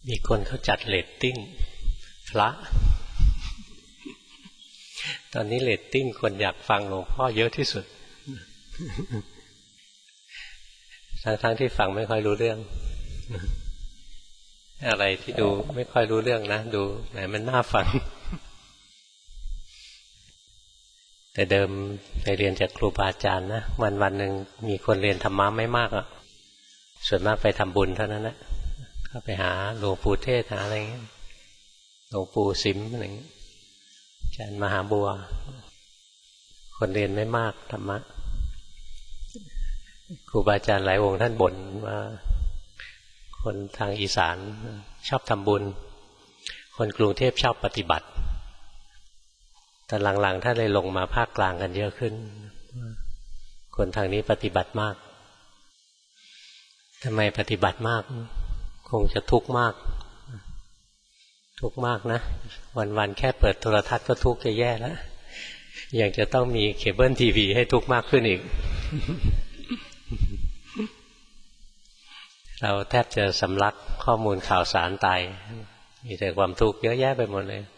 มีคนเขาจัดเรตติ้งพระตอนนี้เรตติ้งคนอยากฟังหลวงพ่อเยอะที่สุดทั้งที่ฟังไม่ค่อยรู้เรื่องอะไรที่ดูไม่ค่อยรู้เรื่องนะดูไหนมันน่าฟังแต่เดิมไปเรียนจากครูบาอาจารย์นะวันหนึ่งมีคนเรียนธรรมะไม่มากอ่ะส่วนมากไปทำบุญเท่านั้นแหละเข้าไปหาหลวงปู่เทศหาอะไรเงี้ยหลวงปู่สิมอะไรเงี้ยอาจารย์มหาบัวคนเรียนไม่มากธรรมะครูบาอาจารย์หลายองค์ท่านบ่นว่าคนทางอีสานชอบทำบุญคนกรุงเทพชอบปฏิบัติแต่หลังๆท่านเลยลงมาภาคกลางกันเยอะขึ้นคนทางนี้ปฏิบัติมากทำไมปฏิบัติมากคงจะทุกข์มากทุกข์มากนะวันๆแค่เปิดโทรทัศน์ก็ทุกข์จะแย่แล้วยังจะต้องมีเคเบิลทีวีให้ทุกข์มากขึ้นอีก เราแทบจะสำลักข้อมูลข่าวสารตายมีแต่ความทุกข์เยอะแยะไปหมดเลย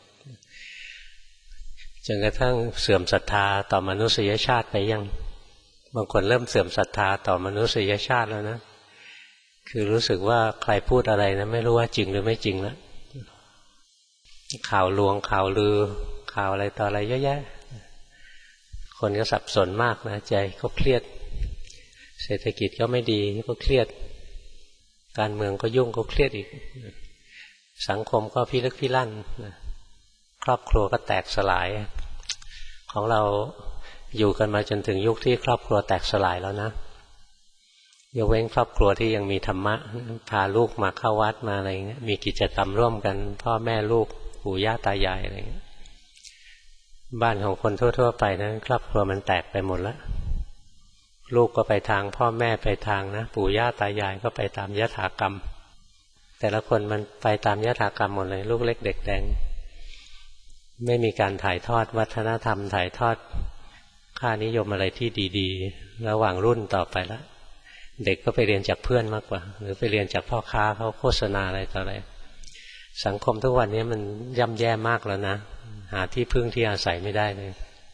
จนกระทั่งเสื่อมศรัทธาต่อมนุษยชาติไปยังบางคนเริ่มเสื่อมศรัทธาต่อมนุษยชาติแล้วนะคือรู้สึกว่าใครพูดอะไรนะไม่รู้ว่าจริงหรือไม่จริงแล้วข่าวลวงข่าวลือข่าวอะไรต่ออะไรเยอะแยะคนก็สับสนมากนะใจก็เครียดเศรษฐกิจก็ไม่ดีก็เครียดการเมืองก็ยุ่งก็เครียดอีกสังคมก็พิลึกพิลั่นครอบครัวก็แตกสลายของเราอยู่กันมาจนถึงยุคที่ครอบครัวแตกสลายแล้วนะยกเว้นครอบครัวที่ยังมีธรรมะพาลูกมาเข้าวัดมาอะไรเงี้ยมีกิจกรรมร่วมกันพ่อแม่ลูกปู่ย่าตายายอะไรเงี้ยบ้านของคนทั่วๆไปนะครอบครัวมันแตกไปหมดแล้วลูกก็ไปทางพ่อแม่ไปทางนะปู่ย่าตายายก็ไปตามยถากรรมแต่ละคนมันไปตามยถากรรมหมดเลยลูกเล็กเด็กแดงไม่มีการถ่ายทอดวัฒนธรรมถ่ายทอดค่านิยมอะไรที่ดีๆระหว่างรุ่นต่อไปแล้วเด็กก็ไปเรียนจากเพื่อนมากกว่าหรือไปเรียนจากพ่อค้าเขาโฆษณาอะไรต่ออะไรสังคมทุกวันนี้มันย่ำแย่มากแล้วนะหาที่พึ่งที่อาศัยไม่ได้เลย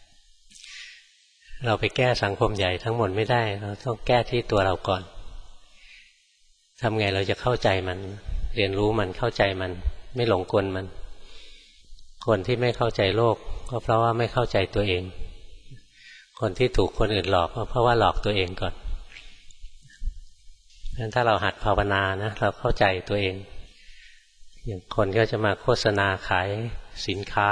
เราไปแก้สังคมใหญ่ทั้งหมดไม่ได้เราต้องแก้ที่ตัวเราก่อนทำไงเราจะเข้าใจมันเรียนรู้มันเข้าใจมันไม่หลงกลมันคนที่ไม่เข้าใจโลกก็เพราะว่าไม่เข้าใจตัวเองคนที่ถูกคนอื่นหลอกก็เพราะว่าหลอกตัวเองก่อนงั้นถ้าเราหัดภาวนานะเราเข้าใจตัวเองอย่างคนก็จะมาโฆษณาขายสินค้า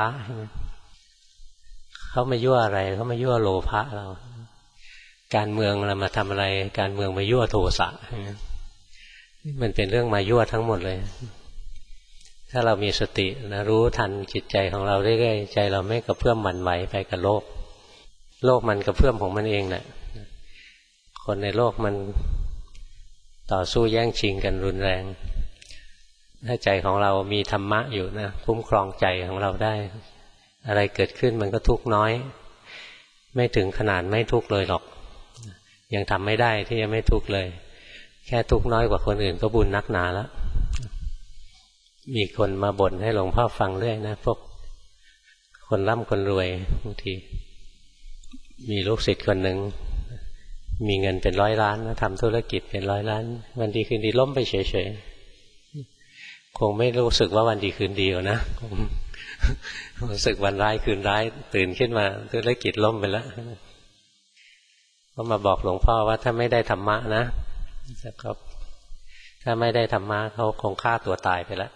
เขามายั่วอะไรเขามายั่วโลภะเราการเมืองเรามาทำอะไรการเมืองมายั่วโทสะมันเป็นเรื่องมายั่วทั้งหมดเลยถ้าเรามีสตินะรู้ทันจิตใจของเราเรื่อยๆใจเราไม่กระเพื่อมหวั่นไหวไปกับโลกโลกมันกระเพื่อมของมันเองแหละคนในโลกมันต่อสู้แย่งชิงกันรุนแรงถ้าใจของเรามีธรรมะอยู่นะคุ้มครองใจของเราได้อะไรเกิดขึ้นมันก็ทุกข์น้อยไม่ถึงขนาดไม่ทุกข์เลยหรอกยังทำไม่ได้ที่จะไม่ทุกข์เลยแค่ทุกข์น้อยกว่าคนอื่นก็บุญนักหนาแล้วมีคนมาบ่นให้หลวงพ่อฟังเรื่อยนะพวกคนร่ำคนรวยบางทีมีลูกศิษย์คนหนึ่งมีเงินเป็น100 ล้านนะทำธุรกิจเป็น100 ล้านวันดีคืนดีล้มไปเฉยๆคงไม่รู้สึกว่าวันดีคืนดีนะคงรู้สึกวันร้ายคืนร้ายตื่นขึ้นมาธุรกิจล้มไปแล้วก็มาบอกหลวงพ่อว่าถ้าไม่ได้ธรรมะนะถ้าไม่ได้ธรรมะเขาคงฆ่าตัวตายไปแล้ว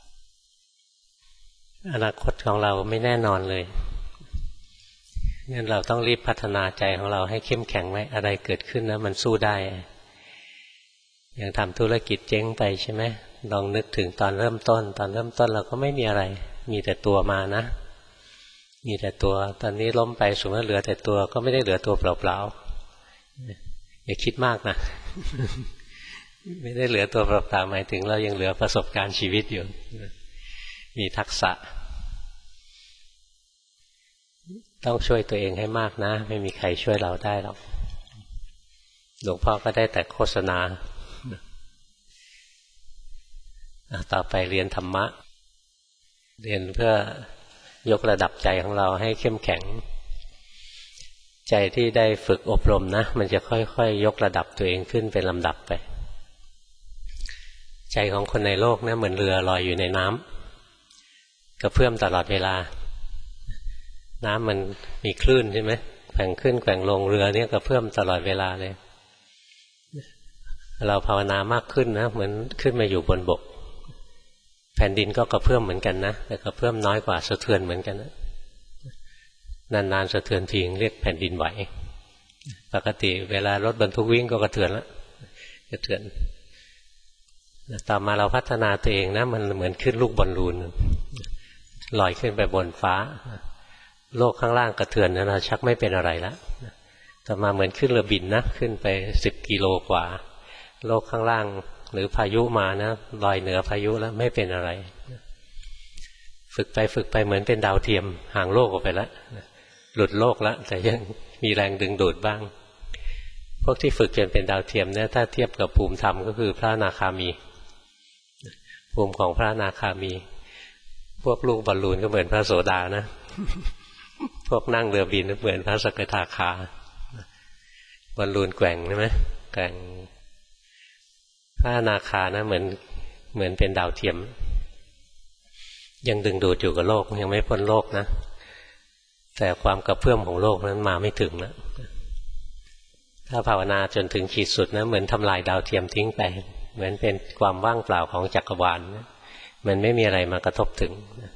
อนาคตของเราไม่แน่นอนเลยงั้นเราต้องรีบพัฒนาใจของเราให้เข้มแข็งไว้อะไรเกิดขึ้นนะมันสู้ได้อย่างทำธุรกิจเจ๊งไปใช่ไหมลองนึกถึงตอนเริ่มต้นเราก็ไม่มีอะไรมีแต่ตัวมานะมีแต่ตัวตอนนี้ล้มไปสมมติเหลือแต่ตัวก็ไม่ได้เหลือตัวเปล่าๆอย่าคิดมากนะ ไม่ได้เหลือตัวเปล่าๆหมายถึงเรายังเหลือประสบการณ์ชีวิตอยู่มีทักษะต้องช่วยตัวเองให้มากนะไม่มีใครช่วยเราได้หรอกหลวงพ่อก็ได้แต่โฆษณาต่อไปเรียนธรรมะเรียนเพื่อยกระดับใจของเราให้เข้มแข็งใจที่ได้ฝึกอบรมนะมันจะค่อยๆยกระดับตัวเองขึ้นเป็นลำดับไปใจของคนในโลกนะเหมือนเรือลอยอยู่ในน้ำกระเพื่อมตลอดเวลาน้ำมันมีคลื่นใช่ไหมแกว่งขึ้นแกว่งลงเรือเนี่ยกระเพื่อมตลอดเวลาเลยเราภาวนามากขึ้นนะเหมือนขึ้นมาอยู่บนบกแผ่นดินก็กระเพื่อมเหมือนกันนะแต่กระเพื่อมน้อยกว่าสะเทือนเหมือนกันนะนานๆสะเทือนทีเรียกแผ่นดินไหวปกติเวลารถบรรทุกวิ่งก็กระเทือนแล้วกระเทือนต่อมาเราพัฒนาตัวเองนะมันเหมือนขึ้นลูกบอลลูนลอยขึ้นไปบนฟ้าโลกข้างล่างกระเทือนนะเราชักไม่เป็นอะไรแล้วต่อมาเหมือนขึ้นเรือบินนะขึ้นไป10 กิโลกว่าโลกข้างล่างหรือพายุมานะลอยเหนือพายุแล้วไม่เป็นอะไรฝึกไปเหมือนเป็นดาวเทียมห่างโลกออกไปแล้วหลุดโลกแล้วแต่ยังมีแรงดึงดูดบ้างพวกที่ฝึกจนเป็นดาวเทียมเนี่ยถ้าเทียบกับภูมิธรรมก็คือพระอนาคามีภูมิของพระอนาคามีพวกลูกบอลลูนก็เหมือนพระโสดานะพวกนั่งเรือบินก็เหมือนพระสกทาคาบอลลูนแกว่งใช่ไหมแกว่งพระอนาคานะเหมือนเป็นดาวเทียมยังดึงดูดอยู่กับโลกยังไม่พ้นโลกนะแต่ความกระเพื่อมของโลกนั้นมาไม่ถึงนะถ้าภาวนาจนถึงขีดสุดนะเหมือนทำลายดาวเทียมทิ้งไปเหมือนเป็นความว่างเปล่าของจักรวาลนะมันไม่มีอะไรมากระทบถึง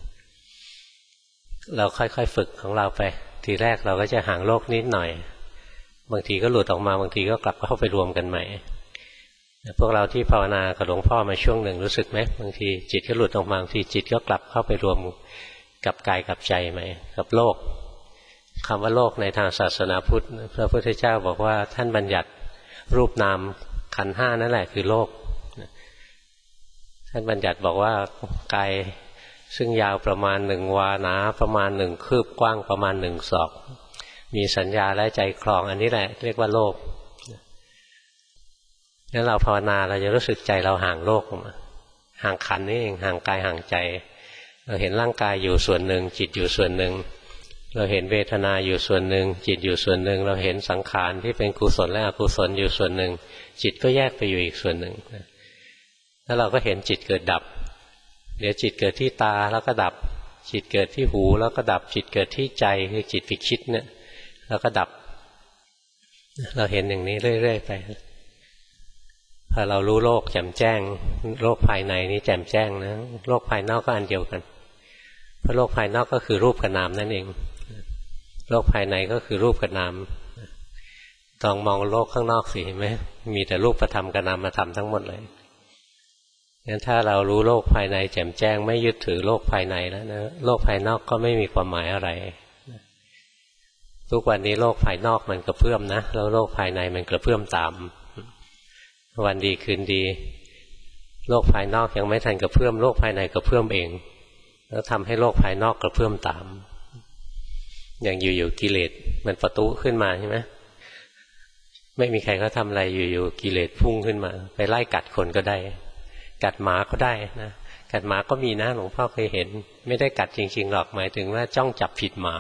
เราค่อยๆฝึกของเราไปทีแรกเราก็จะห่างโลกนิดหน่อยบางทีก็หลุดออกมาบางทีก็กลับเข้าไปรวมกันใหม่พวกเราที่ภาวนากับหลวงพ่อมาช่วงหนึ่งรู้สึกไหมบางทีจิตก็หลุดออกมาบางทีจิตก็กลับเข้าไปรวมกับกายกับใจใหม่กับโลกคำว่าโลกในทางศาสนาพุทธพระพุทธเจ้าบอกว่าท่านบัญญัติรูปนามขันธ์5นั่นแหละคือโลกท่านบัญญัติบอกว่ากายซึ่งยาวประมาณ1 วาหนาประมาณ1 คืบกว้างประมาณ1 ศอกมีสัญญาและใจคลองอันนี้แหละเรียกว่าโลกงั้นเราภาวนาเราจะรู้สึกใจเราห่างโลกห่างขันธ์นี่เองห่างกายห่างใจเราเห็นร่างกายอยู่ส่วนหนึ่งจิตอยู่ส่วนหนึ่งเราเห็นเวทนาอยู่ส่วนหนึ่งจิตอยู่ส่วนหนึ่งเราเห็นสังขารที่เป็นกุศลและอกุศลอยู่ส่วนหนึ่งจิตก็แยกไปอยู่อีกส่วนหนึ่งแล้วเราก็เห็นจิตเกิดดับเดี๋ยวจิตเกิดที่ตาแล้วก็ดับจิตเกิดที่หูแล้วก็ดับจิตเกิดที่ใจคือจิตไปคิดเนี่ยแล้วก็ดับเราเห็นอย่างนี้เรื่อยๆไปพอเรารู้โลกแจ่มแจ้งโลกภายในนี้แจ่มแจ้งนะโลกภายนอกก็อันเดียวกันเพราะโลกภายนอกก็คือรูปกับนามนั่นเองโลกภายในก็คือรูปกับนามต้องมองโลกข้างนอกสิเห็นไหมมีแต่รูปธรรมกับนามธรรมทั้งหมดเลยงั้นถ้าเรารู้โลกภายในแจ่มแจ้งไม่ยึดถือโลกภายในแล้วนะโลกภายนอกก็ไม่มีความหมายอะไรทุกวันนี้โลกภายนอกมันกระเพื่อมนะแล้วโลกภายในมันกระเพื่อมตามวันดีคืนดีโลกภายนอกยังไม่ทันกระเพื่อมโลกภายในกระเพื่อมเองแล้วทำให้โลกภายนอกกระเพื่อมตามอย่างอยู่ๆกิเลสมันประทุขึ้นมาใช่ไหมไม่มีใครเขาทำอะไรอยู่ๆกิเลสพุ่งขึ้นมาไปไล่กัดคนก็ได้กัดหมาก็ได้นะกัดหมาก็มีนะหลวงพ่อเคยเห็นไม่ได้กัดจริงๆหรอกหมายถึงว่าจ้องจับผิดหมา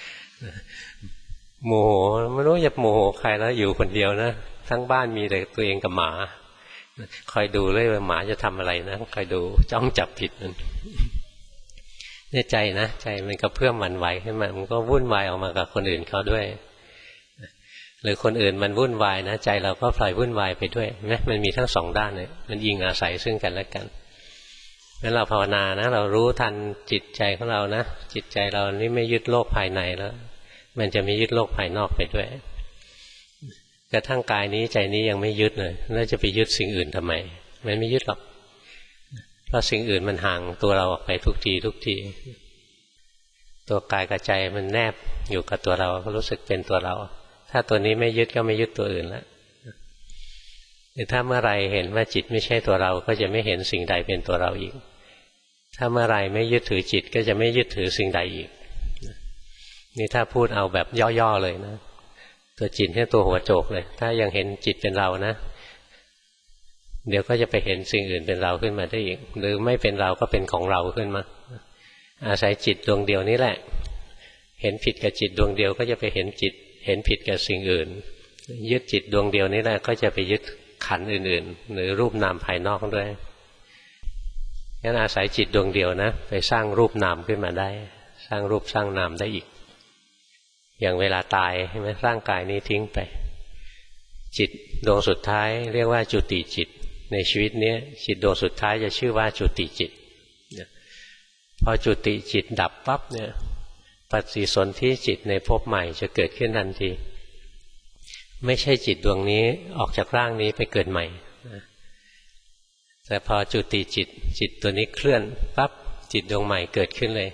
โมโหไม่รู้จะโมโหใครแล้วอยู่คนเดียวนะทั้งบ้านมีแต่ตัวเองกับหมาคอยดูเลยว่าหมาจะทำอะไรนะคอยดูจ้องจับผิดมันเนี่ยใจนะใจมันกระเพื่อมหวั่นไหวขึ้นมามันก็วุ่นวายออกมากับคนอื่นเขาด้วยหรือคนอื่นมันวุ่นวายนะใจเราก็พลอยวุ่นวายไปด้วยนะมันมีทั้งสองด้านเลยมันยิงอาศัยซึ่งกันและกันงั้นเราภาวนานะเรารู้ทันจิตใจของเรานะจิตใจเรานี่ไม่ยึดโลกภายในแล้วมันจะไม่ยึดโลกภายนอกไปด้วยกระทั่งกายนี้ใจนี้ยังไม่ยึดเลยแล้วจะไปยึดสิ่งอื่นทำไมมันไม่ยึดหรอกเพราะสิ่งอื่นมันห่างตัวเราออกไปทุกทีตัวกายกับใจมันแนบอยู่กับตัวเราก็รู้สึกเป็นตัวเราถ้าตัวนี้ไม่ยึดก็ไม่ยึดตัวอื่นแล้วหรือถ้าเมื่อไรเห็นว่าจิตไม่ใช่ตัวเราก็จะไม่เห็นสิ่งใดเป็นตัวเราอีกถ้าเมื่อไรไม่ยึดถือจิตก็จะไม่ยึดถือสิ่งใดอีกนี่ถ้าพูดเอาแบบย่อๆเลยนะตัวจิตเนี่ยตัวหัวโจกเลยถ้ายังเห็นจิตเป็นเรานะเดี๋ยวก็จะไปเห็นสิ่งอื่นเป็นเราขึ้นมาได้อีกหรือไม่เป็นเราก็เป็นของเราขึ้นมาอาศัยจิตดวงเดียวนี้แหละเห็นผิดกับจิตดวงเดียวก็จะไปเห็นจิตเห็นผิดกับสิ่งอื่นยึดจิตดวงเดียวนี้แหละก็จะไปยึดขันธ์อื่นๆหรือรูปนามภายนอกด้วยงั้นอาศัยจิตดวงเดียวนะไปสร้างรูปนามขึ้นมาได้สร้างรูปสร้างนามได้อีกอย่างเวลาตายใช่ไหมร่างกายนี้ทิ้งไปจิตดวงสุดท้ายเรียกว่าจุติจิตในชีวิตนี้จิตดวงสุดท้ายจะชื่อว่าจุติจิตพอจุติจิตดับปั๊บเนี่ยปฏิสนธิจิตในภพใหม่จะเกิดขึ้นทันทีไม่ใช่จิตดวงนี้ออกจากร่างนี้ไปเกิดใหม่แต่พอจุติจิตจิตตัวนี้เคลื่อนปั๊บจิตดวงใหม่เกิดขึ้นเลย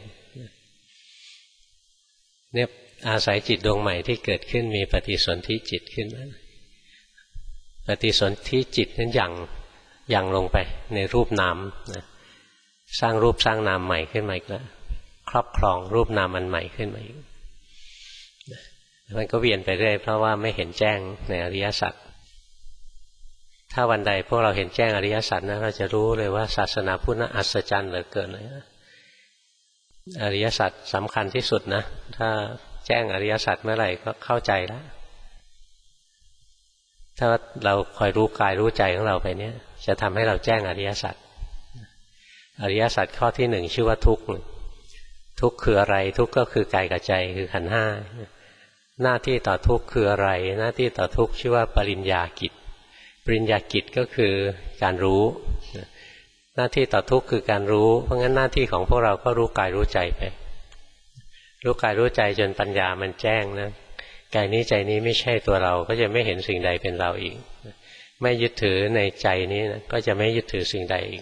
เนี่ยอาศัยจิตดวงใหม่ที่เกิดขึ้นมีปฏิสนธิจิตขึ้นมาปฏิสนธิจิตนั้นยังลงไปในรูปนามนะสร้างรูปสร้างนามใหม่ขึ้นมาอีกแล้วครอบครองรูปนามอันใหม่ขึ้นมาอีกมันก็เวียนไปเรื่อยเพราะว่าไม่เห็นแจ้งในอริยสัจถ้าวันใดพวกเราเห็นแจ้งอริยสัจนะเราจะรู้เลยว่าศาสนาพุทธอัศจรรย์เหลือเกินเลยอริยสัจสำคัญที่สุดนะถ้าแจ้งอริยสัจเมื่อไหร่ก็เข้าใจแล้วถ้าเราคอยรู้กายรู้ใจของเราไปเนี่ยจะทำให้เราแจ้งอริยสัจอริยสัจข้อที่หนึ่งชื่อว่าทุกข์ทุกข์คืออะไรทุกข์ก็คือกายกับใจคือขันธ์ห้าหน้าที่ต่อทุกข์คืออะไรหน้าที่ต่อทุกข์ชื่อว่าปริญญากิจปริญญากิจก็คือการรู้หน้าที่ต่อทุกข์คือการรู้เพราะงั้นหน้าที่ของพวกเราก็รู้กายรู้ใจไปรู้กายรู้ใจจนปัญญามันแจ้งนะกายนี้ใจนี้ไม่ใช่ตัวเราก็จะไม่เห็นสิ่งใดเป็นเราอีกไม่ยึดถือในใจนี้นะก็จะไม่ยึดถือสิ่งใดอีก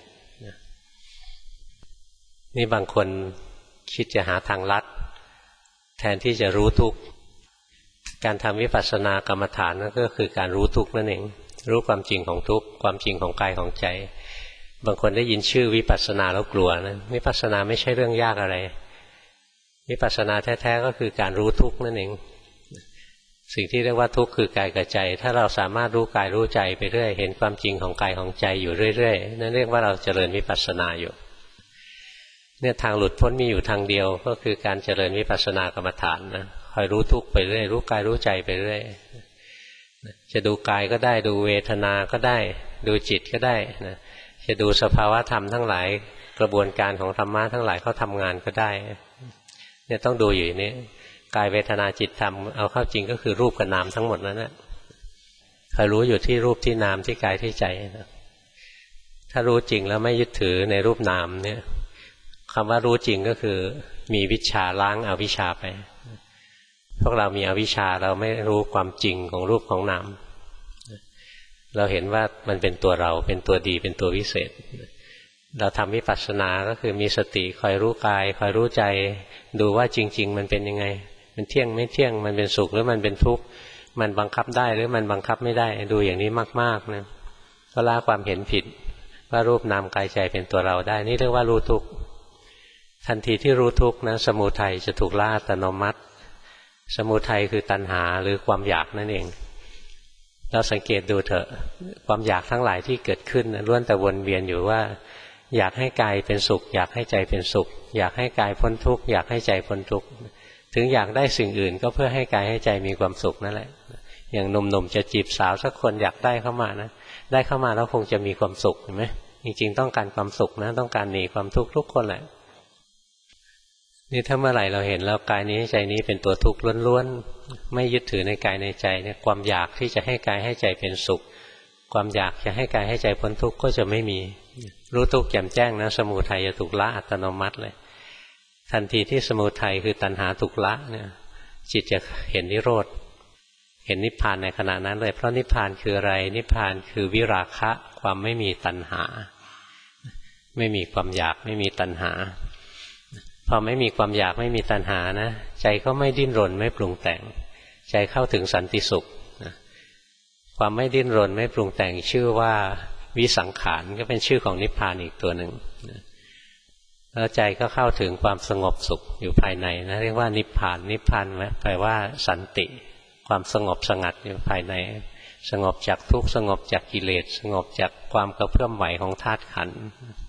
นี่บางคนคิดจะหาทางลัดแทนที่จะรู้ทุกข์การทำวิปัสสนากรรมฐานนั่นก็คือการรู้ทุกข์นั่นเองรู้ความจริงของทุกข์ความจริงของกายของใจบางคนได้ยินชื่อวิปัสสนาแล้วกลัวนะวิปัสสนาไม่ใช่เรื่องยากอะไรวิปัสสนาแท้ๆก็คือการรู้ทุกข์นั่นเองสิ่งที่เรียกว่าทุกข์คือกายกับใจถ้าเราสามารถรู้กายรู้ใจไปเรื่อยเห็นความจริงของกายของใจอยู่เรื่อยๆนั่นเรียกว่าเราเจริญวิปัสสนาอยู่เนี่ยทางหลุดพ้นมีอยู่ทางเดียวก็คือการเจริญวิปัสสนากรรมฐานนะคอยรู้ทุกข์ไปเรื่อยรู้กายรู้ใจไปเรื่อยจะดูกายก็ได้ดูเวทนาก็ได้ดูจิตก็ได้นะจะดูสภาวะธรรมทั้งหลายกระบวนการของธรรมะทั้งหลายเขาทำงานก็ได้เนี่ยต้องดูอยู่นี้กายเวทนาจิตธรรมเอาเข้าจริงก็คือรูปกับนามทั้งหมดนั้นนะคอยรู้อยู่ที่รูปที่นามที่กายที่ใจนะถ้ารู้จริงแล้วไม่ยึดถือในรูปนามเนี่ยคำว่ารู้จริงก็คือมีวิชชาล้างอวิชชาไปพวกเรามีอวิชชาเราไม่รู้ความจริงของรูปของนามเราเห็นว่ามันเป็นตัวเราเป็นตัวดีเป็นตัววิเศษเราทำวิปัสสนาก็คือมีสติคอยรู้กายคอยรู้ใจดูว่าจริงๆมันเป็นยังไงมันเที่ยงไม่เที่ยงมันเป็นสุขหรือมันเป็นทุกข์มันบังคับได้หรือมันบังคับไม่ได้ดูอย่างนี้มากๆนะก็ละความเห็นผิดว่ารูปนามกายใจเป็นตัวเราได้นี่เรียกว่ารู้ทุกข์ทันทีที่รู้ทุกข์นะสมุทัยจะถูกละอัตโนมัติสมุทัยคือตัณหาหรือความอยากนั่นเองเราสังเกตดูเถอะความอยากทั้งหลายที่เกิดขึ้นล้วนแต่วนเวียนอยู่ว่าอยากให้กายเป็นสุขอยากให้ใจเป็นสุขอยากให้กายพ้นทุกข์อยากให้ใจพ้นทุกข์ถึงอยากได้สิ่งอื่นก็เพื่อให้กายให้ใจมีความสุขนั่นแหละอย่างหนุ่มๆจะจีบสาวสักคนอยากได้เข้ามานะได้เข้ามาแล้วคงจะมีความสุขเห็นไหมจริงๆต้องการความสุขนะต้องการหนีความทุกข์ทุกคนแหละนี่ถ้าเมื่อไหร่เราเห็นแล้วกายนี้ใจนี้เป็นตัวทุกข์ล้วนๆไม่ยึดถือในกายในใจเนี่ยความอยากที่จะให้กายให้ใจเป็นสุขความอยากจะให้กายให้ใจพ้นทุกข์ก็จะไม่มีรู้ทุกข์แจ่มแจ้งนะสมุทัยจะถูกละอัตโนมัติเลยทันทีที่สมุทัยคือตัณหาถูกละเนี่ยจิตจะเห็นนิโรธเห็นนิพพานในขณะนั้นเลยเพราะนิพพานคืออะไรนิพพานคือวิราคะความไม่มีตัณหาไม่มีความอยากไม่มีตัณหาพอไม่มีความอยากไม่มีตัณหานะใจก็ไม่ดิ้นรนไม่ปรุงแต่งใจเข้าถึงสันติสุขความไม่ดิ้นรนไม่ปรุงแต่งชื่อว่าวิสังขารก็เป็นชื่อของนิพพานอีกตัวหนึ่งแล้วใจก็เข้าถึงความสงบสุขอยู่ภายในนะเรียกว่านิพพานนิพพานแปลว่าสันติความสงบสงัดอยู่ภายในสงบจากทุกข์สงบจากกิเลสสงบจากความกระเพื่อมไหวของธาตุขันธ์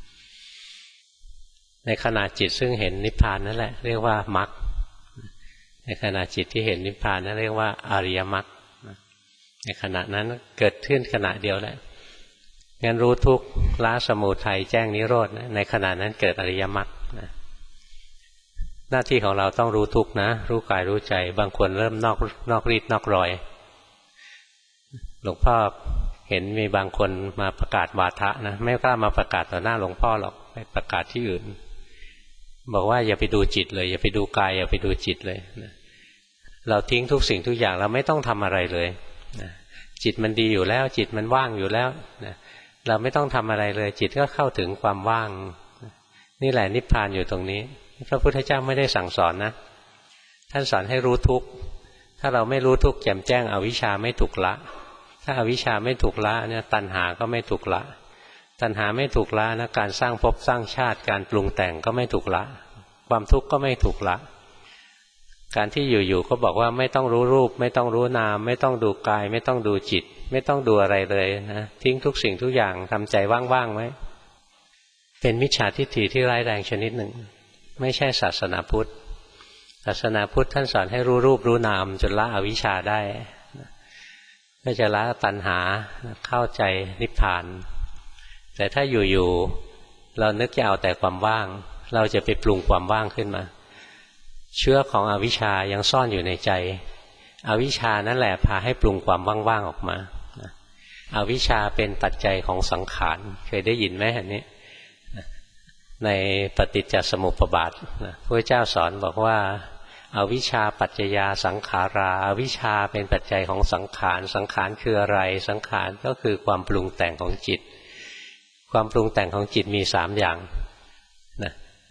ในขณะจิตซึ่งเห็นนิพพานนั่นแหละเรียกว่ามรรคในขณะจิตที่เห็นนิพพานนั่นเรียกว่าอริยมรรคในขณะนั้นเกิดขึ้นขณะเดียวแหละงั้นรู้ทุกข์ละสมุทัยแจ้งนิโรธในขณะนั้นเกิดอริยมรรคหน้าที่ของเราต้องรู้ทุกข์นะรู้กายรู้ใจบางคนเริ่มนอกรีดนอกรอยหลวงพ่อเห็นมีบางคนมาประกาศวาทะนะไม่กล้ามาประกาศต่อหน้าหลวงพ่อหรอกไปประกาศที่อื่นบอกว่าอย่าไปดูจิตเลยอย่าไปดูกายอย่าไปดูจิตเลยนะเราทิ้งทุกสิ่งทุกอย่างเราไม่ต้องทำอะไรเลยนะจิตมันดีอยู่แล้วจิตมันว่างอยู่แล้วนะเราไม่ต้องทำอะไรเลยจิตก็เข้าถึงความว่างนี่แหละนิพพานอยู่ตรงนี้พระพุทธเจ้าไม่ได้สั่งสอนนะท่านสอนให้รู้ทุกข์ถ้าเราไม่รู้ทุกข์แจ่มแจ้งอวิชชาไม่ถูกละถ้าอวิชชาไม่ถูกละเนี่ยตัณหาก็ไม่ถูกละตัณหาไม่ถูกละนะการสร้างภพสร้างชาติการปรุงแต่งก็ไม่ถูกละความทุกข์ก็ไม่ถูกละการที่อยู่ๆก็บอกว่าไม่ต้องรู้รูปไม่ต้องรู้นามไม่ต้องดูกายไม่ต้องดูจิตไม่ต้องดูอะไรเลยนะทิ้งทุกสิ่งทุกอย่างทำใจว่างๆไว้เป็นมิจฉาทิฏฐิที่ร้ายแรงชนิดหนึ่งไม่ใช่ศาสนาพุทธศาสนาพุทธท่านสอนให้รู้รูปรู้นามจนละอวิชชาได้ก็จะละตัณหาเข้าใจนิพพานแต่ถ้าอยู่ๆเรานึกจะเอาแต่ความว่างเราจะไปปรุงความว่างขึ้นมาเชื้อของอวิชชายังซ่อนอยู่ในใจอวิชชานั่นแหละพาให้ปรุงความว่างๆออกมาอวิชชาเป็นปัจจัยของสังขารเคยได้ยินไหมอันนี้ในปฏิจจสมุปบาทพระเจ้าสอนบอกว่าอวิชชาปัจจยาสังขาราอวิชชาเป็นปัจจัยของสังขารสังขารคืออะไรสังขารก็คือความปรุงแต่งของจิตความปรุงแต่งของจิตมี3อย่างนะ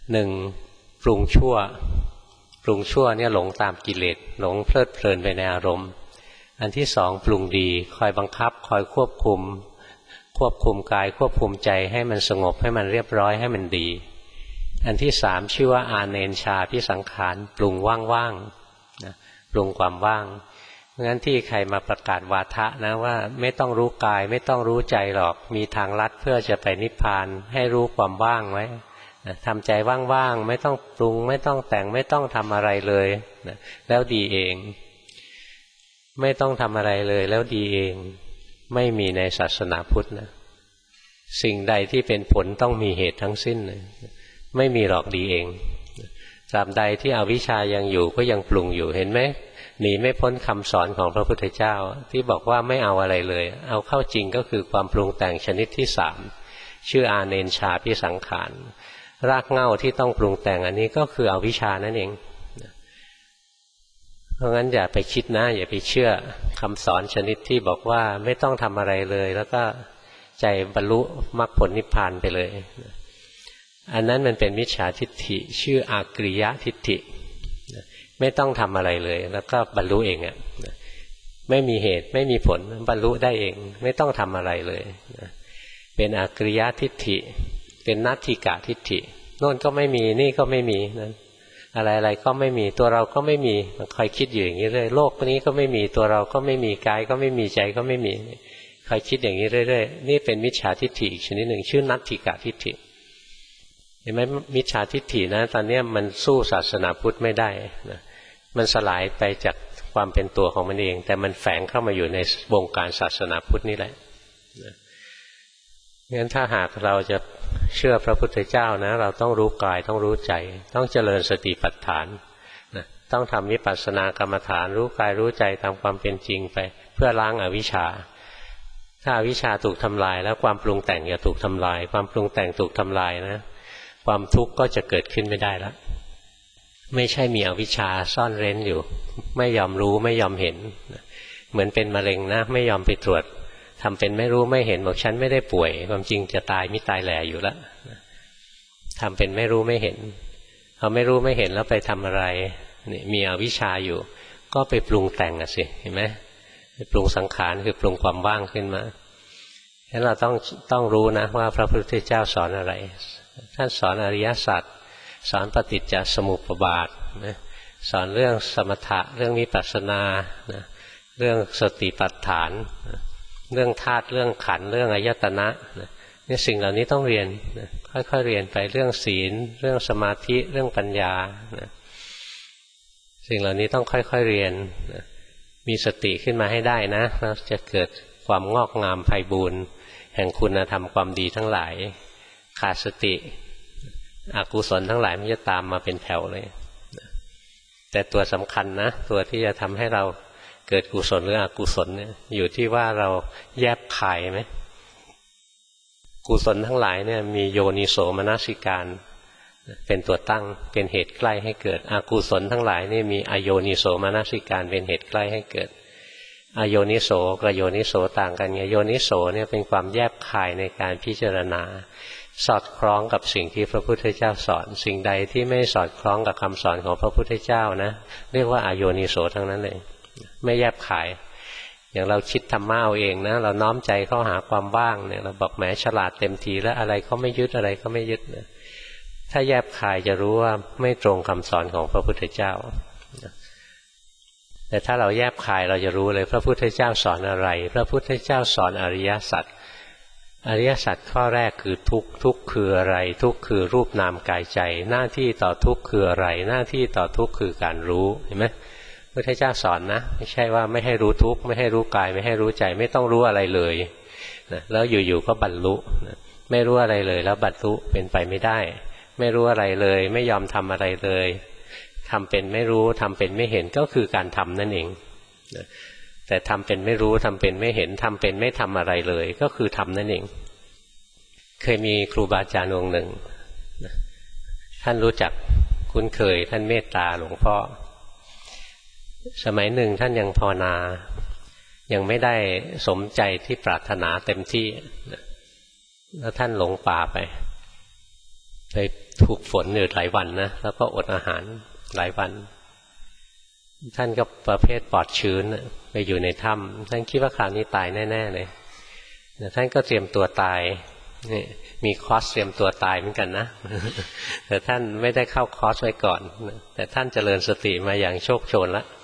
1ปรุงชั่วปรุงชั่วเนี่ยหลงตามกิเลสหลงเพลิดเพลินไปในอารมณ์อันที่2ปรุงดีคอยบังคับคอยควบคุมกายควบคุมใจให้มันสงบให้มันเรียบร้อยให้มันดีอันที่3ชื่อว่าอาเนนชาพิสังขารปรุงว่างๆนะปรุงความว่างเพราะงั้นที่ใครมาประกาศวาทะนะว่าไม่ต้องรู้กายไม่ต้องรู้ใจหรอกมีทางลัดเพื่อจะไปนิพพานให้รู้ความว่างไว้นะทำใจว่างๆไม่ต้องปรุงไม่ต้องแต่งไม่ต้องทำอะไรเลยนะแล้วดีเองไม่ต้องทำอะไรเลยแล้วดีเองไม่มีในศาสนาพุทธนะสิ่งใดที่เป็นผลต้องมีเหตุทั้งสิ้นเลยไม่มีหรอกดีเองตราบใดที่อวิชชายังอยู่ก็ยังปรุงอยู่เห็นไหมหนีไม่พ้นคำสอนของพระพุทธเจ้าที่บอกว่าไม่เอาอะไรเลยเอาเข้าจริงก็คือความปรุงแต่งชนิดที่3ชื่ออาเนนชาพิสังขารรากเหง้าที่ต้องปรุงแต่งอันนี้ก็คืออวิชชานั่นเองเพราะงั้นอย่าไปคิดนะอย่าไปเชื่อคำสอนชนิดที่บอกว่าไม่ต้องทำอะไรเลยแล้วก็ใจบรรลุมรรคผลนิพพานไปเลยอันนั้นมันเป็นมิจฉาทิฏฐิชื่ออากริยทิฏฐิไม่ต้องทำอะไรเลยแล้วก็บรรลุเองไม่มีเหตุไม่มีผลบรรลุได้เองไม่ต้องทำอะไรเลยเป็นอากริยทิฏฐิเป็นนัตถิกะทิฏฐิโน่นก็ไม่มีนี่ก็ไม่มีนะอะไรๆก็ไม่มีตัวเราก็ไม่มีคอยคิดอยู่อย่างนี้เรื่อยโลกนี้ก็ไม่มีตัวเราก็ไม่มีกายก็ไม่มีใจก็ไม่มีคอยคิดอย่างนี้เรื่อยๆนี่เป็นมิจฉาทิฏฐิอีกชนิดหนึ่งชื่อนัตถิกะทิฏฐิเห็นไหมมิจฉาทิฏฐินะตอนนี้มันสู้ศาสนาพุทธไม่ได้นะมันสลายไปจากความเป็นตัวของมันเองแต่มันแฝงเข้ามาอยู่ในวงการศาสนาพุทธนี่แหละงั้นถ้าหากเราจะเชื่อพระพุทธเจ้านะเราต้องรู้กายต้องรู้ใจต้องเจริญสติปัฏฐานนะต้องทำวิปัสสนากรรมฐานรู้กายรู้ใจตามความเป็นจริงไปเพื่อล้างอวิชชาถ้าอวิชชาถูกทำลายแล้วความปรุงแต่งจะถูกทำลายความปรุงแต่งถูกทำลายนะความทุกข์ก็จะเกิดขึ้นไม่ได้แล้วไม่ใช่มีอวิชชาซ่อนเร้นอยู่ไม่ยอมรู้ไม่ยอมเห็นเหมือนเป็นมะเร็งนะไม่ยอมไปตรวจทำเป็นไม่รู้ไม่เห็นบอกฉันไม่ได้ป่วยความจริงจะตายมิตายแหล่อยู่แล้วทำเป็นไม่รู้ไม่เห็นเขาไม่รู้ไม่เห็นแล้วไปทำอะไรนี่มีอวิชชาอยู่ก็ไปปรุงแต่งสิเห็นไหมไปปรุงสังขารคือปรุงความว่างขึ้นมาฉะนั้นเราต้องรู้นะว่าพระพุทธเจ้าสอนอะไรท่านสอนอริยสัจสอนปฏิจจสมุปบาทนะสอนเรื่องสมถะเรื่องวิปัสสนานะเรื่องสติปัฏฐานเรื่องธาตุเรื่องขันธ์เรื่องอายตนะนี่สิ่งเหล่านี้ต้องเรียนค่อยๆเรียนไปเรื่องศีลเรื่องสมาธิเรื่องปัญญาสิ่งเหล่านี้ต้องค่อยๆเรียนมีสติขึ้นมาให้ได้นะแล้วจะเกิดความงอกงามไพบูลย์แห่งคุณธรรมความดีทั้งหลายขาดสติอกุศลทั้งหลายมันจะตามมาเป็นแถวเลยแต่ตัวสำคัญนะตัวที่จะทำให้เราเกิดกุศลหรืออกุศลเนี่ยอยู่ที่ว่าเราแยบคายไหมกุศลทั้งหลายเนี่ยมีโยนิโสมนสิการเป็นตัวตั้งเป็นเหตุใกล้ให้เกิดอกุศลทั้งหลายนี่มีอโยนิโสมนสิการเป็นเหตุใกล้ให้เกิดอโยนิโสกับโยนิโสต่างกันไงโยนิโสเนี่ยเป็นความแยบคายในการพิจารณาสอดคล้องกับสิ่งที่พระพุทธเจ้าสอนสิ่งใดที่ไม่สอดคล้องกับคำสอนของพระพุทธเจ้านะเรียกว่าอโยนิโสทั้งนั้นเลยไม่แยบคายอย่างเราคิดธรรมะเอาเองนะเราน้อมใจเข้าหาความว่างเนี่ยเราบอกแหมฉลาดเต็มทีแล้วอะไรก็ไม่ยึดอะไรก็ไม่ยึดนะถ้าแยบคายจะรู้ว่าไม่ตรงคำสอนของพระพุทธเจ้าแต่ถ้าเราแยบคายเราจะรู้เลยพระพุทธเจ้าสอนอะไรพระพุทธเจ้าสอนอริยสัจอริยสัจข้อแรกคือทุกข์ทุกข์คืออะไรทุกข์คือรูปนามกายใจหน้าที่ต่อทุกข์คืออะไรหน้าที่ต่อทุกข์คือการรู้เห็นไหมพระพุทธเจ้าสอนนะไม่ใช่ว่าไม่ให้รู้ทุกข์ไม่ให้รู้กายไม่ให้รู้ใจไม่ต้องรู้อะไรเลยนะแล้วอยู่ๆก็บรรลุนะไม่รู้อะไรเลยแล้วบรรลุเป็นไปไม่ได้ไม่รู้อะไรเลยไม่ยอมทำอะไรเลยทำเป็นไม่รู้ทำเป็นไม่เห็นก็คือการทำนั่นเองแต่ทำเป็นไม่รู้ทำเป็นไม่เห็นทำเป็นไม่ทำอะไรเลยก็คือทำนั่นเองเคยมีครูบาอาจารย์องค์หนึ่งท่านรู้จักคุ้นเคยท่านเมตตาหลวงพ่อสมัยหนึ่งท่านยังภาวนายังไม่ได้สมใจที่ปรารถนาเต็มที่แล้วท่านหลงป่าไปถูกฝนอยู่หลายวันนะแล้วก็อดอาหารหลายวันท่านก็ประเภทปลอดชื้นไปอยู่ในถ้ำท่านคิดว่าคราวนี้ตายแน่ๆเลยท่านก็เตรียมตัวตายนี่มีคอร์สเตรียมตัวตายเหมือนกันนะแต่ท่านไม่ได้เข้าคอร์สไว้ก่อนแต่ท่านเจริญสติมาอย่างโชคโชนแล้ว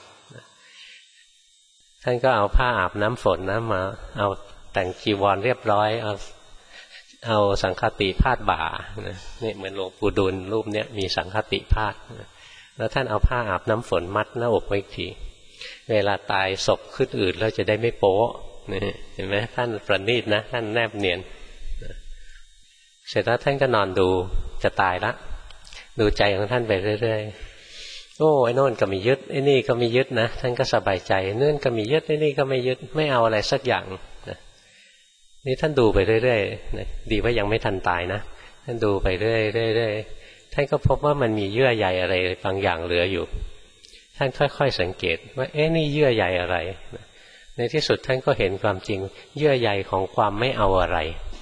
ท่านก็เอาผ้าอาบน้ำฝนนะมาเอาแต่งจีวรเรียบร้อยเอาสังฆติพาดบ่านี่เหมือนหลวงปู่ดูลรูปเนี้ยมีสังฆติพาดแล้วท่านเอาผ้าอาบน้ำฝนมัดหน้าอกไว้อีกทีเวลาตายศพขึ้นอืดแล้วจะได้ไม่โป๊ะนี่เห็นไหมท่านประณีตนะท่านแนบเนียนเสร็จแล้วท่านก็นอนดูจะตายละดูใจของท่านไปเรื่อยๆโอ้ไอ้โน่นก็มียึดไอ้นี่ก็มียึดนะท่านก็สบายใจเนื่นก็มียึดไอ้นี่ก็ไม่ยึดไม่เอาอะไรสักอย่างนี่ท่านดูไปเรื่อยๆดีว่ายังไม่ทันตายนะท่านดูไปเรื่อยๆท่านก็พบว่ามันมีเยื่อใยอะไรบางอย่างเหลืออยู่ท่านค่อยๆสังเกตว่าเอ๊ะนี่เยื่อใยอะไรในที่สุดท่านก็เห็นความจริงเยื่อใยของความไม่เอาอะไร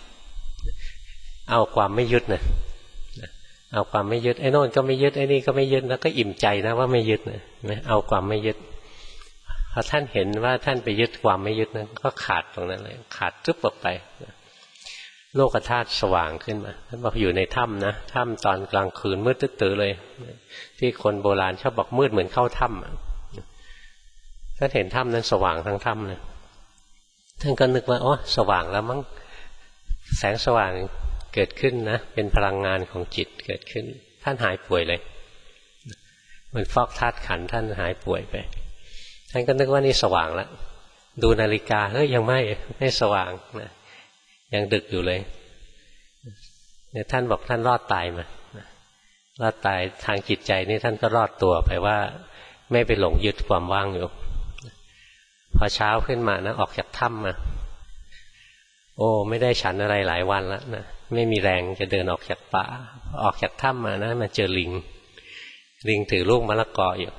เอาความไม่ยึดนะเอาความไม่ยึดไอ้โน่นก็ไม่ยึดไอ้นี่ก็ไม่ยึดแล้วก็อิ่มใจนะว่าไม่ยึดนะเอาความไม่ยึดพอท่านเห็นว่าท่านไปยึดความไม่ยึดนั้นก็ขาดตรงนั้นเลยขาดจุ๊บออกไปโลกธาตุสว่างขึ้นมาท่านบอกอยู่ในถ้ำนะถ้ำตอนกลางคืนมืดตื้อเลยที่คนโบราณชอบบอกมืดเหมือนเข้าถ้ำท่านเห็นถ้ำนั้นสว่างทั้งถ้ำเลยท่านก็นึกว่าอ๋อสว่างแล้วมั้งแสงสว่างเกิดขึ้นนะเป็นพลังงานของจิตเกิดขึ้นท่านหายป่วยเลยเหมือนฟอกธาตุขันธ์ท่านหายป่วยไปท่านก็นึกว่านี่สว่างแล้วดูนาฬิกาเฮ้ยยังไม่สว่างนะยังดึกอยู่เลยเนี่ยท่านบอกท่านรอดตายมารอดตายทางจิตใจนี่ท่านก็รอดตัวไปว่าไม่ไปหลงยึดความว่างอยู่พอเช้าขึ้นมานะออกจากถ้ำมาโอ้ไม่ได้ฉันอะไรหลายวันแล้วนะไม่มีแรงจะเดินออกจากป่าออกจากถ้ำมานะมาเจอลิงถือลูกมะละกออยู่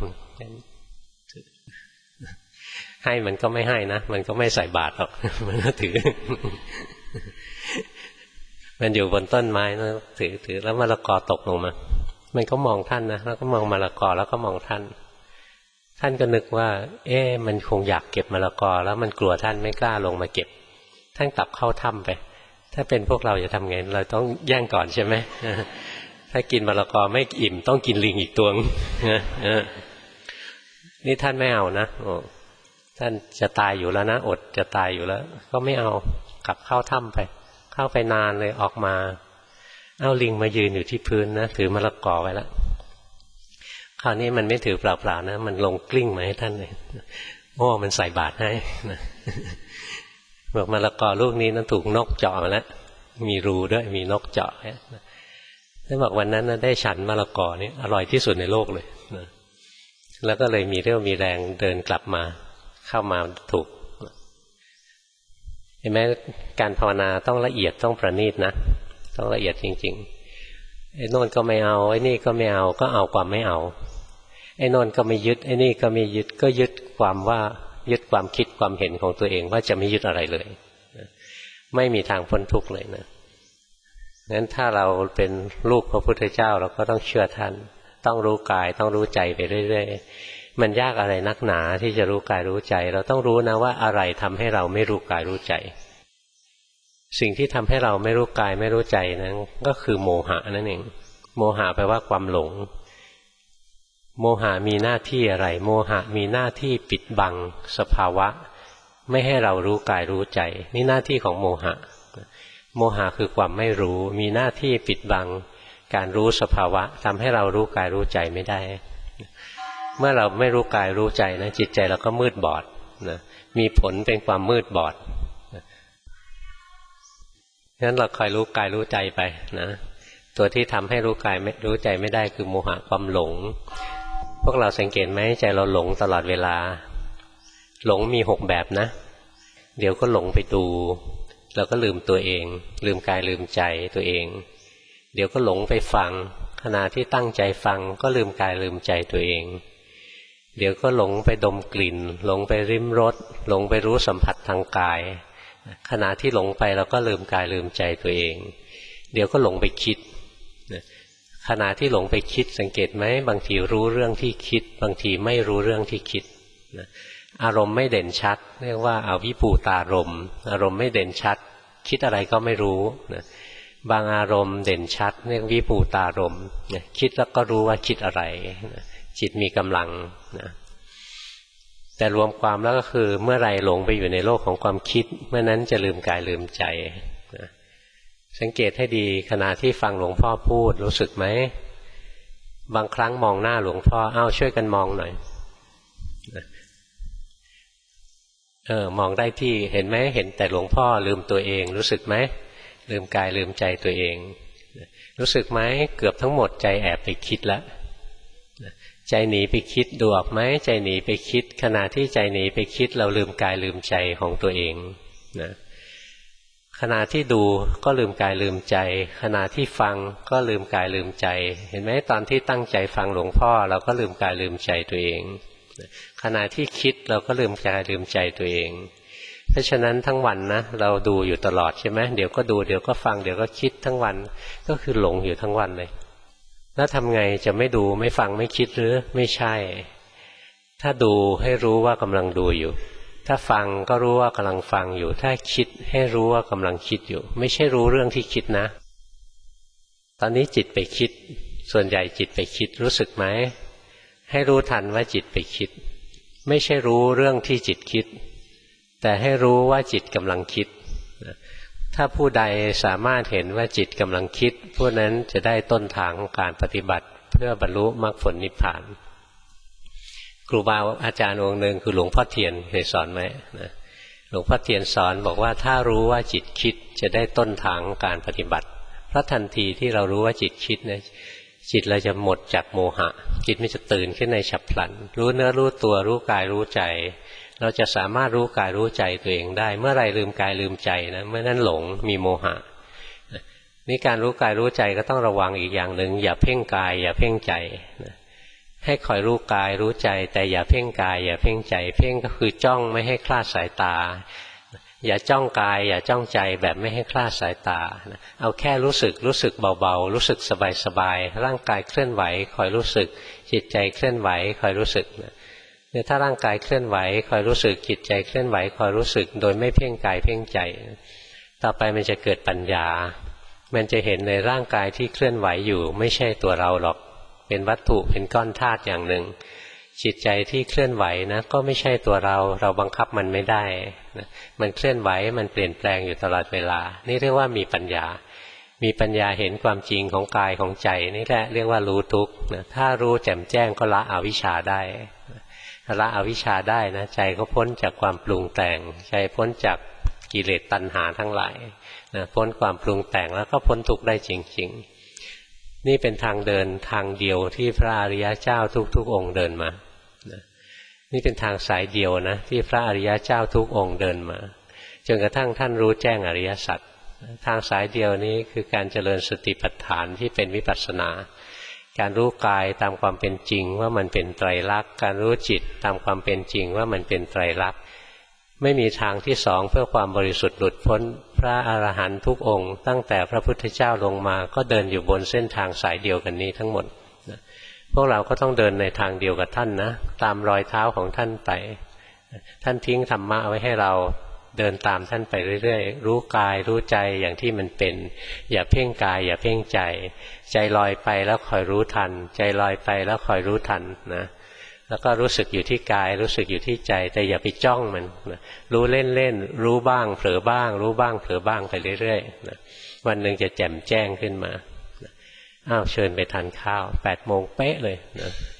ให้มันก็ไม่ให้นะมันก็ไม่ใส่บาตรหรอกมันก็ถือมันอยู่บนต้นไม้นะถือแล้วมะละกอตกลงมามันก็มองท่านนะแล้วก็มองมะละกอแล้วก็มองท่านก็นึกว่ามันคงอยากเก็บมะละกอแล้วมันกลัวท่านไม่กล้าลงมาเก็บท่านกลับเข้าถ้ำไปถ้าเป็นพวกเราจะทำไงเราต้องแย่งก่อนใช่ไหมถ้ากินมะละกอไม่อิ่มต้องกินลิงอีกตัวนี่ท่านไม่เอานะท่านจะตายอยู่แล้วนะอดจะตายอยู่แล้วก็ไม่เอากลับเข้าถ้ำไปเข้าไปนานเลยออกมาเอาลิงมายืนอยู่ที่พื้นนะถือมะละกอไว้แล้วคราวนี้มันไม่ถือเปล่าๆนะมันลงกลิ้งมาให้ท่านเลยโอ้มันใส่บาตรให้นะบอกมะละกอลูกนี้นั้นถูกนกเจาะมาแล้วมีรูด้วยมีนกเจาะท่านบอกวันนั้นนะได้ฉันมะละกอนี่อร่อยที่สุดในโลกเลยนะแล้วก็เลยมีเรี่ยวมีแรงเดินกลับมาเข้ามาถูกเห็นไหมการภาวนาต้องละเอียดต้องประณีตนะต้องละเอียดจริงๆไอ้โน่นก็ไม่เอาไอ้นี่ก็ไม่เอาก็เอาความไม่เอาไอ้โน่นก็ไม่ยึดไอ้นี่ก็ไม่ยึดก็ยึดความว่ายึดความคิดความเห็นของตัวเองว่าจะไม่ยึดอะไรเลยไม่มีทางพ้นทุกข์เลยนะงั้นถ้าเราเป็นลูกพระพุทธเจ้าเราก็ต้องเชื่อท่านต้องรู้กายต้องรู้ใจไปเรื่อยๆมันยากอะไรนักหนาที่จะรู้กายรู้ใจเราต้องรู้นะว่าอะไรทำให้เราไม่รู้กายรู้ใจสิ่งที่ทำให้เราไม่รู้กายไม่รู้ใจนั้นก็คือโมหะนั่นเองโมหะแปลว่าความหลงโมหะมีหน้าที่อะไรโมหะมีหน้าที่ปิดบังสภาวะไม่ให้เรารู้กายรู้ใจนี่หน้าที่ของโมหะโมหะคือความไม่รู้มีหน้าที่ปิดบังการรู้สภาวะทำให้เรารู้กายรู้ใจไม่ได้เมื่อเราไม่รู้กายรู้ใจนะจิตใจเราก็มืดบอดนะมีผลเป็นความมืดบอดงั้นเราคอยรู้กายรู้ใจไปนะตัวที่ทำให้รู้กายรู้ใจไม่ได้คือโมหะความหลงพวกเราสังเกตไหมใจเราหลงตลอดเวลาหลงมี6แบบนะเดี๋ยวก็หลงไปดูเราก็ลืมตัวเองลืมกายลืมใจตัวเองเดี๋ยวก็หลงไปฟังขณะที่ตั้งใจฟังก็ลืมกายลืมใจตัวเองเดี๋ยวก็หลงไปดมกลิ่นหลงไปริมรสหลงไปรู้สัมผัสทางกายขณะที่หลงไปเราก็ลืมกายลืมใจตัวเองเดี๋ยวก็หลงไปคิดขณะที่หลงไปคิดสังเกตไหมบางทีรู้เรื่องที่คิดบางทีไม่รู้เรื่องที่คิดอารมณ์ไม่เด่นชัดเรียกว่าอวิภูตารมณ์อารมณ์ไม่เด่นชัดคิดอะไรก็ไม่รู้บางอารมณ์เด่นชัดเรียกวิภูตารมณ์คิดแล้วก็รู้ว่าคิดอะไรจิตมีกำลังแต่รวมความแล้วก็คือเมื่อไรหลงไปอยู่ในโลกของความคิดเมื่อนั้นจะลืมกายลืมใจสังเกตให้ดีขณะที่ฟังหลวงพ่อพูดรู้สึกไหมบางครั้งมองหน้าหลวงพ่อช่วยกันมองหน่อยมองได้ที่เห็นไหมเห็นแต่หลวงพ่อลืมตัวเองรู้สึกไหมลืมกายลืมใจตัวเองรู้สึกไหมเกือบทั้งหมดใจแอบไปคิดแล้วใจหนีไปคิดดูออกไหมใจหนีไปคิดขณะที่ใจหนีไปคิดเราลืมกายลืมใจของตัวเองนะขณะที่ดูก็ลืมกายลืมใจขณะที่ฟังก็ลืมกายลืมใจเห็นไหมตอนที่ตั้งใจฟังหลวงพ่อเราก็ลืมกายลืมใจตัวเองขณะที่คิดเราก็ลืมกายลืมใจตัวเองเพราะฉะนั้นทั้งวันนะเราดูอยู่ตลอดใช่ไหมเดี๋ยวก็ดูเดี๋ยวก็ฟังเดี๋ยวก็คิดทั้งวันก็คือหลงอยู่ทั้งวันเลยแล้วทำไงจะไม่ดูไม่ฟังไม่คิดหรือไม่ใช่ถ้าดูให้รู้ว่ากำลังดูอยู่ถ้าฟังก็รู้ว่ากำลังฟังอยู่ถ้าคิดให้รู้ว่ากำลังคิดอยู่ไม่ใช่รู้เรื่องที่คิดนะตอนนี้จิตไปคิดส่วนใหญ่จิตไปคิดรู้สึกไหมให้รู้ทันว่าจิตไปคิดไม่ใช่รู้เรื่องที่จิตคิดแต่ให้รู้ว่าจิตกำลังคิดถ้าผู้ใดสามารถเห็นว่าจิตกำลังคิดผู้นั้นจะได้ต้นทางของการปฏิบัติเพื่อบรรลุมรรคผลนิพพานครูบาอาจารย์องค์หนึ่งคือหลวงพ่อเทียนเคยสอนไหมหลวงพ่อเทียนสอนบอกว่าถ้ารู้ว่าจิตคิดจะได้ต้นทางของการปฏิบัติเพราะทันทีที่เรารู้ว่าจิตคิดเนี่ยจิตเราจะหมดจากโมหะจิตมันจะตื่นขึ้นในฉับพลันรู้เนื้อรู้ตัวรู้กายรู้ใจเราจะสามารถรู้กายรู้ใจตัวเองได้เมื่อไรลืมกายลืมใจนะเมื่อนั้นหลงมีโมหะนี่การรู้กายรู้ใจก็ต้องระวังอีกอย่างหนึ่งอย่าเพ่งกายอย่าเพ่งใจให้คอยรู้กายรู้ใจแต่อย่าเพ่งกายอย่าเพ่งใจเพ่งก็คือจ้องไม่ให้คลาดสายตาอย่าจ้องกายอย่าจ้องใจแบบไม่ให้คลาดสายตาเอาแค่รู้สึกเบาๆรู้สึกสบายๆร่างกายเคลื่อนไหวคอยรู้สึกจิตใจเคลื่อนไหวคอยรู้สึกเนี่ยถ้าร่างกายเคลื่อนไหวคอยรู้สึกจิตใจเคลื่อนไหวคอยรู้สึกโดยไม่เพ่งกายเพ่งใจต่อไปมันจะเกิดปัญญามันจะเห็นในร่างกายที่เคลื่อนไหวอยู่ไม่ใช่ตัวเราหรอกเป็นวัตถุเป็นก้อนธาตุอย่างหนึ่งจิตใจที่เคลื่อนไหวนะก็ไม่ใช่ตัวเราบังคับมันไม่ได้นะมันเคลื่อนไหวมันเปลี่ยนแปลงอยู่ตลอดเวลานี่เรียกว่ามีปัญญาเห็นความจริงของกายของใจนี่แหละเรียกว่ารู้ทุกข์นะถ้ารู้แจ่มแจ้งก็ละอวิชชาได้ละอวิชชาได้นะใจก็พ้นจากความปรุงแต่งใจพ้นจากกิเลสตัณหาทั้งหลายนะพ้นความปรุงแต่งแล้วก็พ้นทุกข์ได้จริงๆนี่เป็นทางเดินทางเดียวที่พระอริยเจ้าทุกๆองค์เดินมานะนี่เป็นทางสายเดียวนะที่พระอริยเจ้าทุกองค์เดินมาจนกระทั่งท่านรู้แจ้งอริยสัจทางสายเดียวนี้คือการเจริญสติปัฏฐานที่เป็นวิปัสสนาการรู้กายตามความเป็นจริงว่ามันเป็นไตรลักษณ์การรู้จิตตามความเป็นจริงว่ามันเป็นไตรลักษณ์ไม่มีทางที่สองเพื่อความบริสุทธิ์หลุดพ้นพระอรหันต์ทุกองค์ตั้งแต่พระพุทธเจ้าลงมาก็เดินอยู่บนเส้นทางสายเดียวกันนี้ทั้งหมดพวกเราก็ต้องเดินในทางเดียวกับท่านนะตามรอยเท้าของท่านไปท่านทิ้งธรรมะไว้ให้เราเดินตามท่านไปเรื่อยๆรู้กายรู้ใจอย่างที่มันเป็นอย่าเพ่งกายอย่าเพ่งใจใจลอยไปแล้วคอยรู้ทันใจลอยไปแล้วคอยรู้ทันนะแล้วก็รู้สึกอยู่ที่กายรู้สึกอยู่ที่ใจแต่อย่าไปจ้องมันนะรู้เล่นๆรู้บ้างเผลอบ้างรู้บ้างเผลอบ้างไปเรื่อยๆนะวันหนึ่งจะแจ่มแจ้งขึ้นมาอ้าวเชิญไปทานข้าว8 โมงเป๊ะเลยนะ